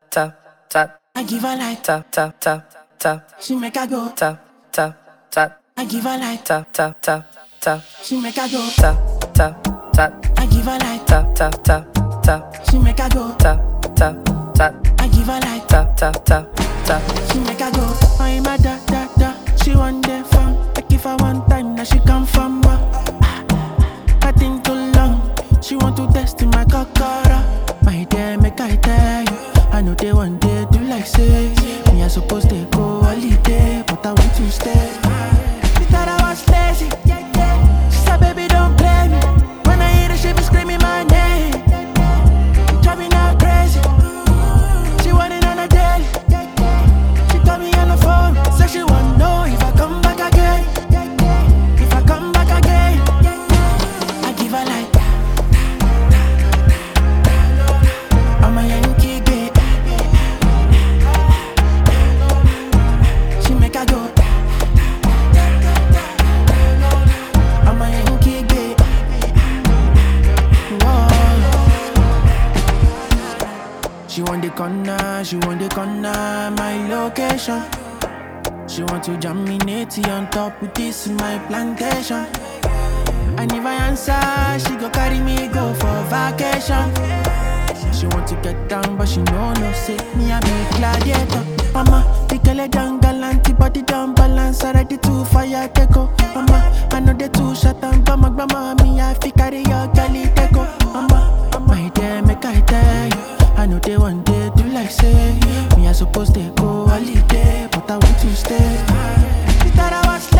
tap, tap. I give her like Tap, tap, tap, tap. She make her go Tap, tap, tap. I give her like Tap, tap, tap, tap. She make her go Tap, tap, tap. I give her like Tap, tap, tap, tap. She make her go Tap, tap, tap. I give her like Tap, tap, tap, tap. She make her go I'm a da da da. She want the fun. I give her one time now she come from I think too long. She want to test in my cockara. My dear, make I tell you. I know they one day do like say me I supposed to go holiday, but I want to stay. She thought I was lazy. She said, baby, don't play me. When I hear her, she be screaming my name. Driving her crazy. She want it on a daily. She call me on the phone. Say she want know if I come back again. If I come back again, I give her like I'm a Yankee girl. She make her go. I'm a Yankee girl. Whoa. She want the corner, my location. She want to jam me natty on top with this in my plantation. And if I answer, she go carry me go for vacation. She want to get down, but she know no say me I be gladiator. Mama, the girl a down galanty, body down balance, already too fire take go. Mama, I know they too shut down, grandma, me I fi carry your girlie take go. Mama, my dear, make I tell you, I know they one day do like say me I supposed to go holiday, but I want to stay. She thought I was